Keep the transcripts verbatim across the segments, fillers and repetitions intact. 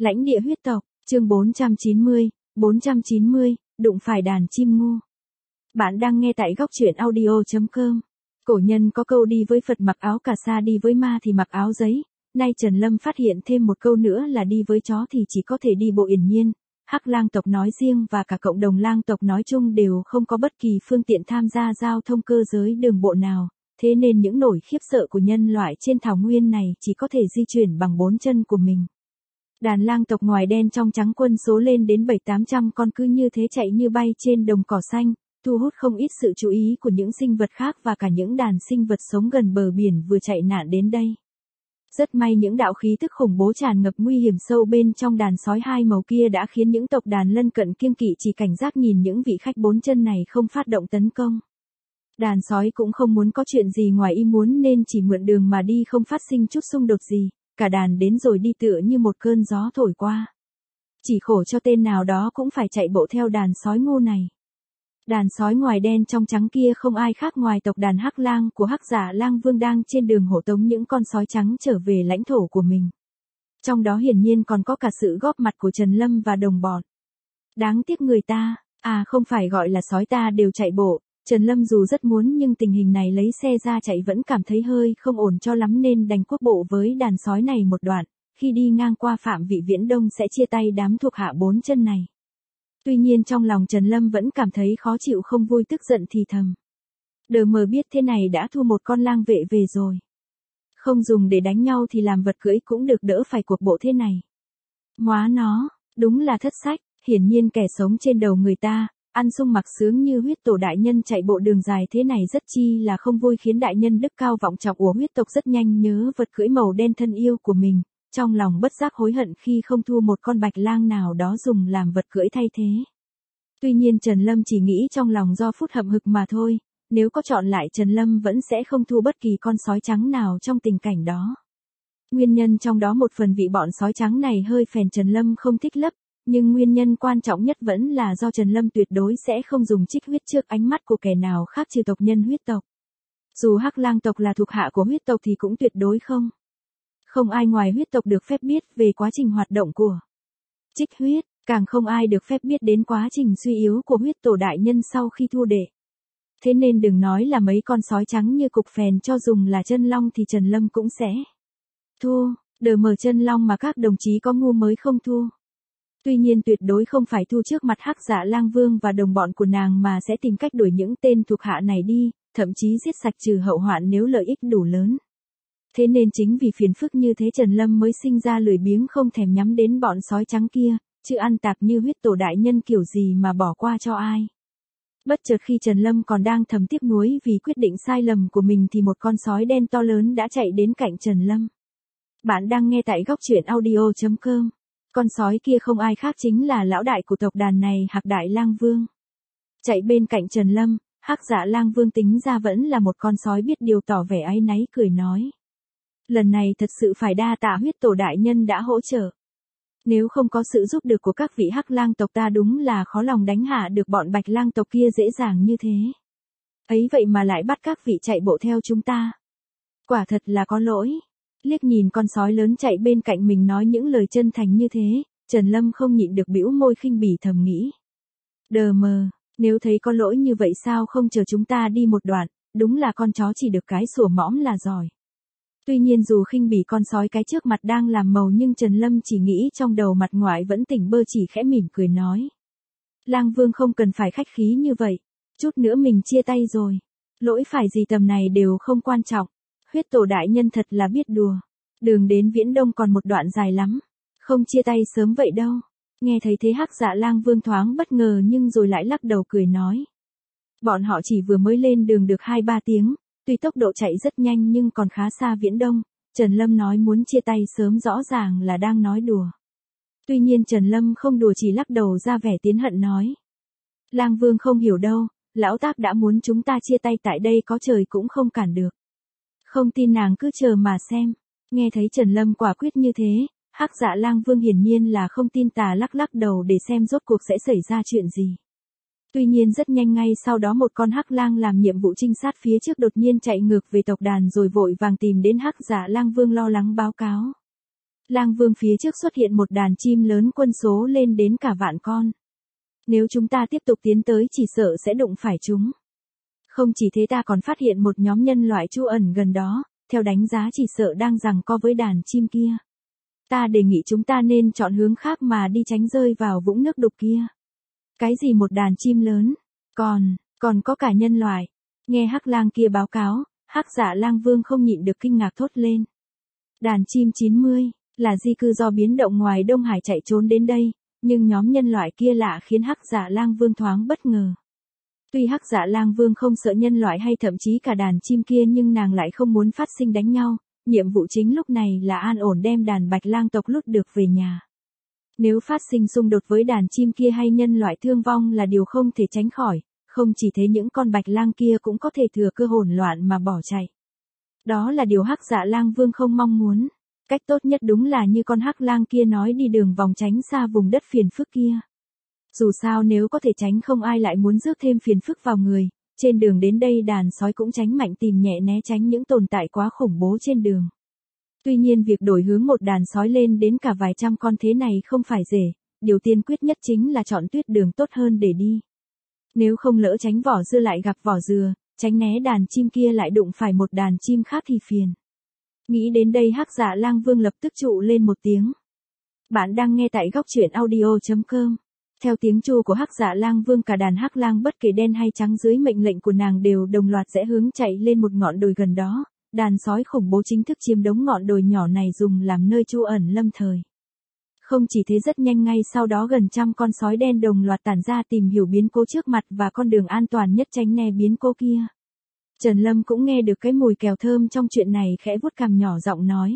Lãnh địa huyết tộc, chương bốn trăm chín mươi, bốn trăm chín mươi, đụng phải đàn chim ngu. Bạn đang nghe tại góc truyện audio chấm com. Cổ nhân có câu đi với Phật mặc áo cà sa, đi với ma thì mặc áo giấy. Nay Trần Lâm phát hiện thêm một câu nữa là đi với chó thì chỉ có thể đi bộ yển nhiên. Hắc lang tộc nói riêng và cả cộng đồng lang tộc nói chung đều không có bất kỳ phương tiện tham gia giao thông cơ giới đường bộ nào. Thế nên những nỗi khiếp sợ của nhân loại trên thảo nguyên này chỉ có thể di chuyển bằng bốn chân của mình. Đàn lang tộc ngoài đen trong trắng quân số lên đến bảy tám trăm con cứ như thế chạy như bay trên đồng cỏ xanh, thu hút không ít sự chú ý của những sinh vật khác và cả những đàn sinh vật sống gần bờ biển vừa chạy nạn đến đây. Rất may những đạo khí tức khủng bố tràn ngập nguy hiểm sâu bên trong đàn sói hai màu kia đã khiến những tộc đàn lân cận kiêng kỵ chỉ cảnh giác nhìn những vị khách bốn chân này không phát động tấn công. Đàn sói cũng không muốn có chuyện gì ngoài ý muốn nên chỉ mượn đường mà đi, không phát sinh chút xung đột gì. Cả đàn đến rồi đi tựa như một cơn gió thổi qua. Chỉ khổ cho tên nào đó cũng phải chạy bộ theo đàn sói ngu này. Đàn sói ngoài đen trong trắng kia không ai khác ngoài tộc đàn Hắc Lang của Hắc Giả Lang Vương đang trên đường hộ tống những con sói trắng trở về lãnh thổ của mình. Trong đó hiển nhiên còn có cả sự góp mặt của Trần Lâm và đồng bọn. Đáng tiếc người ta, à không phải gọi là sói ta đều chạy bộ. Trần Lâm dù rất muốn nhưng tình hình này lấy xe ra chạy vẫn cảm thấy hơi không ổn cho lắm nên đành quốc bộ với đàn sói này một đoạn, khi đi ngang qua phạm vị Viễn Đông sẽ chia tay đám thuộc hạ bốn chân này. Tuy nhiên trong lòng Trần Lâm vẫn cảm thấy khó chịu, không vui, tức giận thì thầm. Đờ mờ biết thế này đã thua một con lang vệ về rồi. Không dùng để đánh nhau thì làm vật cưỡi cũng được, đỡ phải cuộc bộ thế này. Móa nó, đúng là thất sách, hiển nhiên kẻ sống trên đầu người ta. Ăn sung mặc sướng như huyết tổ đại nhân chạy bộ đường dài thế này rất chi là không vui, khiến đại nhân đức cao vọng trọng của huyết tộc rất nhanh nhớ vật cưỡi màu đen thân yêu của mình, trong lòng bất giác hối hận khi không thua một con bạch lang nào đó dùng làm vật cưỡi thay thế. Tuy nhiên Trần Lâm chỉ nghĩ trong lòng do phút hậm hực mà thôi, nếu có chọn lại Trần Lâm vẫn sẽ không thua bất kỳ con sói trắng nào trong tình cảnh đó. Nguyên nhân trong đó một phần vì bọn sói trắng này hơi phèn Trần Lâm không thích lấp. Nhưng nguyên nhân quan trọng nhất vẫn là do Trần Lâm tuyệt đối sẽ không dùng trích huyết trước ánh mắt của kẻ nào khác trừ tộc nhân huyết tộc. Dù Hắc Lang tộc là thuộc hạ của huyết tộc thì cũng tuyệt đối không. Không ai ngoài huyết tộc được phép biết về quá trình hoạt động của trích huyết, càng không ai được phép biết đến quá trình suy yếu của huyết tổ đại nhân sau khi thua đệ. Thế nên đừng nói là mấy con sói trắng như cục phèn, cho dùng là chân long thì Trần Lâm cũng sẽ thua, đờ mờ chân long mà các đồng chí có ngu mới không thua. Tuy nhiên tuyệt đối không phải thu trước mặt Hắc Dạ Lang Vương và đồng bọn của nàng mà sẽ tìm cách đuổi những tên thuộc hạ này đi, thậm chí giết sạch trừ hậu hoạn nếu lợi ích đủ lớn. Thế nên chính vì phiền phức như thế Trần Lâm mới sinh ra lười biếng không thèm nhắm đến bọn sói trắng kia, chứ ăn tạp như huyết tổ đại nhân kiểu gì mà bỏ qua cho ai. Bất chợt khi Trần Lâm còn đang thầm tiếc nuối vì quyết định sai lầm của mình thì một con sói đen to lớn đã chạy đến cạnh Trần Lâm. Bạn đang nghe tại góc truyện audio chấm com. Con sói kia không ai khác chính là lão đại của tộc đàn này, Hạc Đại Lang Vương. Chạy bên cạnh Trần Lâm, Hắc Dạ Lang Vương tính ra vẫn là một con sói biết điều, tỏ vẻ áy náy cười nói. Lần này thật sự phải đa tạ huyết tổ đại nhân đã hỗ trợ. Nếu không có sự giúp được của các vị Hắc Lang tộc ta đúng là khó lòng đánh hạ được bọn Bạch Lang tộc kia dễ dàng như thế. Ấy vậy mà lại bắt các vị chạy bộ theo chúng ta. Quả thật là có lỗi. Liếc nhìn con sói lớn chạy bên cạnh mình nói những lời chân thành như thế, Trần Lâm không nhịn được bĩu môi khinh bỉ thầm nghĩ. Đờ mờ, nếu thấy có lỗi như vậy sao không chờ chúng ta đi một đoạn, đúng là con chó chỉ được cái sủa mõm là giỏi. Tuy nhiên dù khinh bỉ con sói cái trước mặt đang làm màu nhưng Trần Lâm chỉ nghĩ trong đầu mặt ngoại vẫn tỉnh bơ, chỉ khẽ mỉm cười nói. Lang Vương không cần phải khách khí như vậy, chút nữa mình chia tay rồi. Lỗi phải gì tầm này đều không quan trọng. Huyết tổ đại nhân thật là biết đùa. Đường đến Viễn Đông còn một đoạn dài lắm. Không chia tay sớm vậy đâu. Nghe thấy thế Hắc Dạ Lang Vương thoáng bất ngờ nhưng rồi lại lắc đầu cười nói. Bọn họ chỉ vừa mới lên đường được hai ba tiếng. Tuy tốc độ chạy rất nhanh nhưng còn khá xa Viễn Đông. Trần Lâm nói muốn chia tay sớm rõ ràng là đang nói đùa. Tuy nhiên Trần Lâm không đùa, chỉ lắc đầu ra vẻ tiến hận nói. Lang Vương không hiểu đâu. Lão Tác đã muốn chúng ta chia tay tại đây có trời cũng không cản được. Không tin nàng cứ chờ mà xem. Nghe thấy Trần Lâm quả quyết như thế, Hắc Dạ Lang Vương hiển nhiên là không tin tà, lắc lắc đầu để xem rốt cuộc sẽ xảy ra chuyện gì. Tuy nhiên rất nhanh ngay sau đó một con hắc lang làm nhiệm vụ trinh sát phía trước đột nhiên chạy ngược về tộc đàn rồi vội vàng tìm đến Hắc Dạ Lang Vương lo lắng báo cáo. Lang Vương phía trước xuất hiện một đàn chim lớn quân số lên đến cả vạn con. Nếu chúng ta tiếp tục tiến tới chỉ sợ sẽ đụng phải chúng. Không chỉ thế ta còn phát hiện một nhóm nhân loại trú ẩn gần đó, theo đánh giá chỉ sợ đang giằng co với đàn chim kia. Ta đề nghị chúng ta nên chọn hướng khác mà đi tránh rơi vào vũng nước đục kia. Cái gì một đàn chim lớn? Còn, còn có cả nhân loại. Nghe Hắc Lang kia báo cáo, Hắc Dạ Lang Vương không nhịn được kinh ngạc thốt lên. Đàn chim chín mươi, là di cư do biến động ngoài Đông Hải chạy trốn đến đây, nhưng nhóm nhân loại kia lạ khiến Hắc Dạ Lang Vương thoáng bất ngờ. Tuy Hắc Dạ Lang Vương không sợ nhân loại hay thậm chí cả đàn chim kia nhưng nàng lại không muốn phát sinh đánh nhau, nhiệm vụ chính lúc này là an ổn đem đàn Bạch Lang tộc lút được về nhà. Nếu phát sinh xung đột với đàn chim kia hay nhân loại thương vong là điều không thể tránh khỏi, không chỉ thế những con Bạch Lang kia cũng có thể thừa cơ hỗn loạn mà bỏ chạy. Đó là điều Hắc Dạ Lang Vương không mong muốn. Cách tốt nhất đúng là như con Hắc Lang kia nói đi đường vòng tránh xa vùng đất phiền phức kia. Dù sao nếu có thể tránh không ai lại muốn rước thêm phiền phức vào người, trên đường đến đây đàn sói cũng tránh mạnh tìm nhẹ né tránh những tồn tại quá khủng bố trên đường. Tuy nhiên việc đổi hướng một đàn sói lên đến cả vài trăm con thế này không phải dễ, điều tiên quyết nhất chính là chọn tuyết đường tốt hơn để đi. Nếu không lỡ tránh vỏ dưa lại gặp vỏ dừa, tránh né đàn chim kia lại đụng phải một đàn chim khác thì phiền. Nghĩ đến đây Hắc Dạ Lang Vương lập tức trụ lên một tiếng. Bạn đang nghe tại góc truyện audio chấm com. Theo tiếng tru của Hắc Dạ Lang Vương cả đàn Hắc Lang bất kể đen hay trắng dưới mệnh lệnh của nàng đều đồng loạt rẽ hướng chạy lên một ngọn đồi gần đó, đàn sói khủng bố chính thức chiếm đống ngọn đồi nhỏ này dùng làm nơi trú ẩn lâm thời. Không chỉ thế rất nhanh ngay sau đó gần trăm con sói đen đồng loạt tản ra tìm hiểu biến cố trước mặt và con đường an toàn nhất tránh né biến cố kia. Trần Lâm cũng nghe được cái mùi kèo thơm trong chuyện này khẽ vuốt cằm nhỏ giọng nói.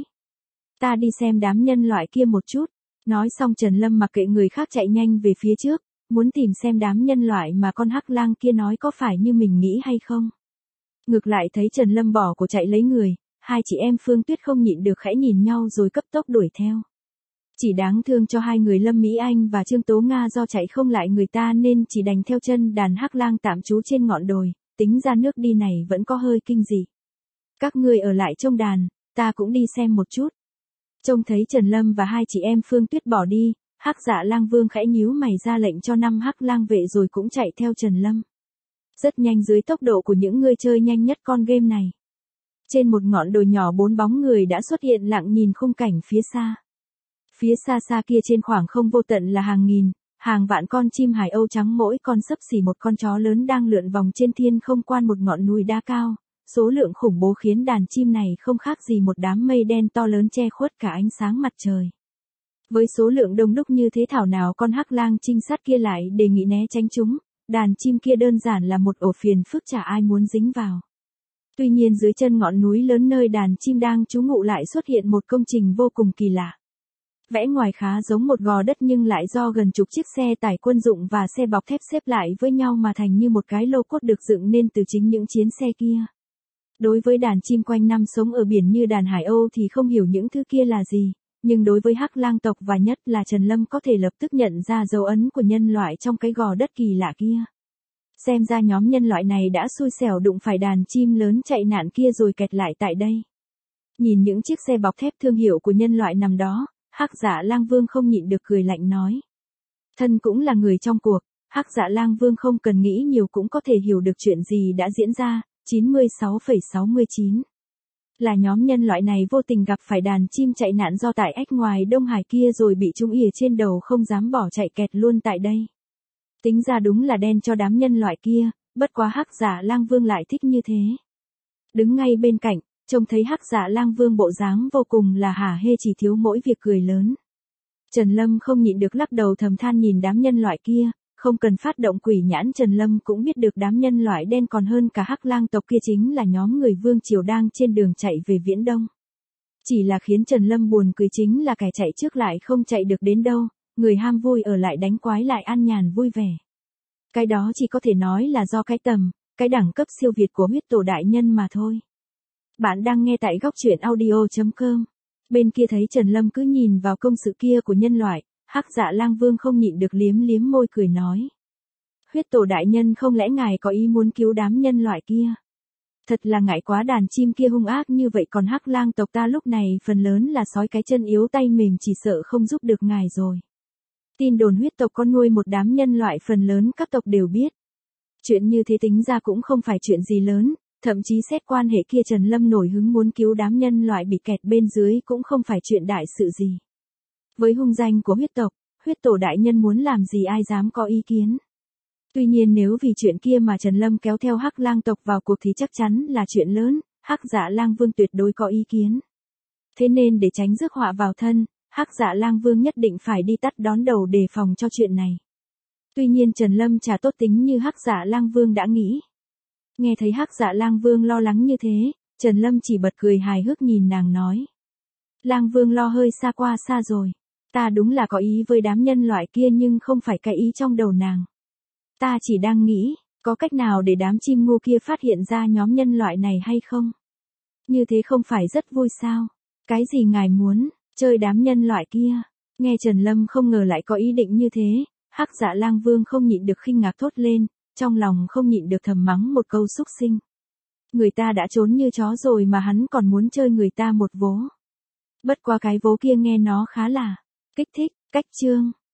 Ta đi xem đám nhân loại kia một chút. Nói xong Trần Lâm mặc kệ người khác chạy nhanh về phía trước, muốn tìm xem đám nhân loại mà con Hắc Lang kia nói có phải như mình nghĩ hay không. Ngược lại thấy Trần Lâm bỏ của chạy lấy người, hai chị em Phương Tuyết không nhịn được khẽ nhìn nhau rồi cấp tốc đuổi theo. Chỉ đáng thương cho hai người Lâm Mỹ Anh và Trương Tố Nga do chạy không lại người ta nên chỉ đành theo chân đàn Hắc Lang tạm trú trên ngọn đồi, tính ra nước đi này vẫn có hơi kinh dị. Các ngươi ở lại trông đàn, ta cũng đi xem một chút. Trông thấy Trần Lâm và hai chị em Phương Tuyết bỏ đi, Hắc Dạ Lang Vương khẽ nhíu mày ra lệnh cho năm Hắc Lang vệ rồi cũng chạy theo Trần Lâm. Rất nhanh dưới tốc độ của những người chơi nhanh nhất con game này. Trên một ngọn đồi nhỏ bốn bóng người đã xuất hiện lặng nhìn khung cảnh phía xa. Phía xa xa kia trên khoảng không vô tận là hàng nghìn, hàng vạn con chim hải âu trắng mỗi con xấp xỉ một con chó lớn đang lượn vòng trên thiên không quan một ngọn núi đá cao. Số lượng khủng bố khiến đàn chim này không khác gì một đám mây đen to lớn che khuất cả ánh sáng mặt trời. Với số lượng đông đúc như thế thảo nào con Hắc Lang trinh sát kia lại đề nghị né tránh chúng, đàn chim kia đơn giản là một ổ phiền phức chả ai muốn dính vào. Tuy nhiên dưới chân ngọn núi lớn nơi đàn chim đang trú ngụ lại xuất hiện một công trình vô cùng kỳ lạ. Vẽ ngoài khá giống một gò đất nhưng lại do gần chục chiếc xe tải quân dụng và xe bọc thép xếp lại với nhau mà thành như một cái lô cốt được dựng nên từ chính những chiến xe kia. Đối với đàn chim quanh năm sống ở biển như đàn hải âu thì không hiểu những thứ kia là gì, nhưng đối với Hắc Lang tộc và nhất là Trần Lâm có thể lập tức nhận ra dấu ấn của nhân loại trong cái gò đất kỳ lạ kia. Xem ra nhóm nhân loại này đã xui xẻo đụng phải đàn chim lớn chạy nạn kia rồi kẹt lại tại đây. Nhìn những chiếc xe bọc thép thương hiệu của nhân loại nằm đó, Hắc Dạ Lang Vương không nhịn được cười lạnh nói. Thân cũng là người trong cuộc, Hắc Dạ Lang Vương không cần nghĩ nhiều cũng có thể hiểu được chuyện gì đã diễn ra. chín mươi sáu phẩy sáu mươi chín Là nhóm nhân loại này vô tình gặp phải đàn chim chạy nạn do tại ếch ngoài Đông Hải kia rồi bị chúng ỉa trên đầu không dám bỏ chạy kẹt luôn tại đây. Tính ra đúng là đen cho đám nhân loại kia, bất quá Hắc Dạ Lang Vương lại thích như thế. Đứng ngay bên cạnh, trông thấy Hắc Dạ Lang Vương bộ dáng vô cùng là hả hê chỉ thiếu mỗi việc cười lớn. Trần Lâm không nhịn được lắc đầu thầm than nhìn đám nhân loại kia. Không cần phát động quỷ nhãn Trần Lâm cũng biết được đám nhân loại đen còn hơn cả Hắc Lang tộc kia chính là nhóm người Vương Triều đang trên đường chạy về Viễn Đông. Chỉ là khiến Trần Lâm buồn cười chính là kẻ chạy trước lại không chạy được đến đâu, người ham vui ở lại đánh quái lại ăn nhàn vui vẻ. Cái đó chỉ có thể nói là do cái tầm, cái đẳng cấp siêu việt của huyết tổ đại nhân mà thôi. Bạn đang nghe tại góc truyện audio chấm com. Bên kia thấy Trần Lâm cứ nhìn vào công sự kia của nhân loại. Hắc Dạ Lang Vương không nhịn được liếm liếm môi cười nói. Huyết tổ đại nhân không lẽ ngài có ý muốn cứu đám nhân loại kia? Thật là ngại quá, đàn chim kia hung ác như vậy, còn Hắc Lang tộc ta lúc này phần lớn là sói cái chân yếu tay mềm, chỉ sợ không giúp được ngài rồi. Tin đồn huyết tộc có nuôi một đám nhân loại phần lớn các tộc đều biết. Chuyện như thế tính ra cũng không phải chuyện gì lớn, thậm chí xét quan hệ kia Trần Lâm nổi hứng muốn cứu đám nhân loại bị kẹt bên dưới cũng không phải chuyện đại sự gì. Với hung danh của huyết tộc, huyết tổ đại nhân muốn làm gì ai dám có ý kiến. Tuy nhiên nếu vì chuyện kia mà Trần Lâm kéo theo Hắc Lang tộc vào cuộc thì chắc chắn là chuyện lớn, Hắc Dạ Lang Vương tuyệt đối có ý kiến. Thế nên để tránh rước họa vào thân, Hắc Dạ Lang Vương nhất định phải đi tắt đón đầu đề phòng cho chuyện này. Tuy nhiên Trần Lâm chả tốt tính như Hắc Dạ Lang Vương đã nghĩ. Nghe thấy Hắc Dạ Lang Vương lo lắng như thế, Trần Lâm chỉ bật cười hài hước nhìn nàng nói. Lang Vương lo hơi xa qua xa rồi. Ta đúng là có ý với đám nhân loại kia nhưng không phải cái ý trong đầu nàng. Ta chỉ đang nghĩ, có cách nào để đám chim ngu kia phát hiện ra nhóm nhân loại này hay không? Như thế không phải rất vui sao? Cái gì ngài muốn, chơi đám nhân loại kia? Nghe Trần Lâm không ngờ lại có ý định như thế, Hắc Dạ Lang Vương không nhịn được khinh ngạc thốt lên, trong lòng không nhịn được thầm mắng một câu xúc sinh. Người ta đã trốn như chó rồi mà hắn còn muốn chơi người ta một vố. Bất qua cái vố kia nghe nó khá là kích thích, cách chương.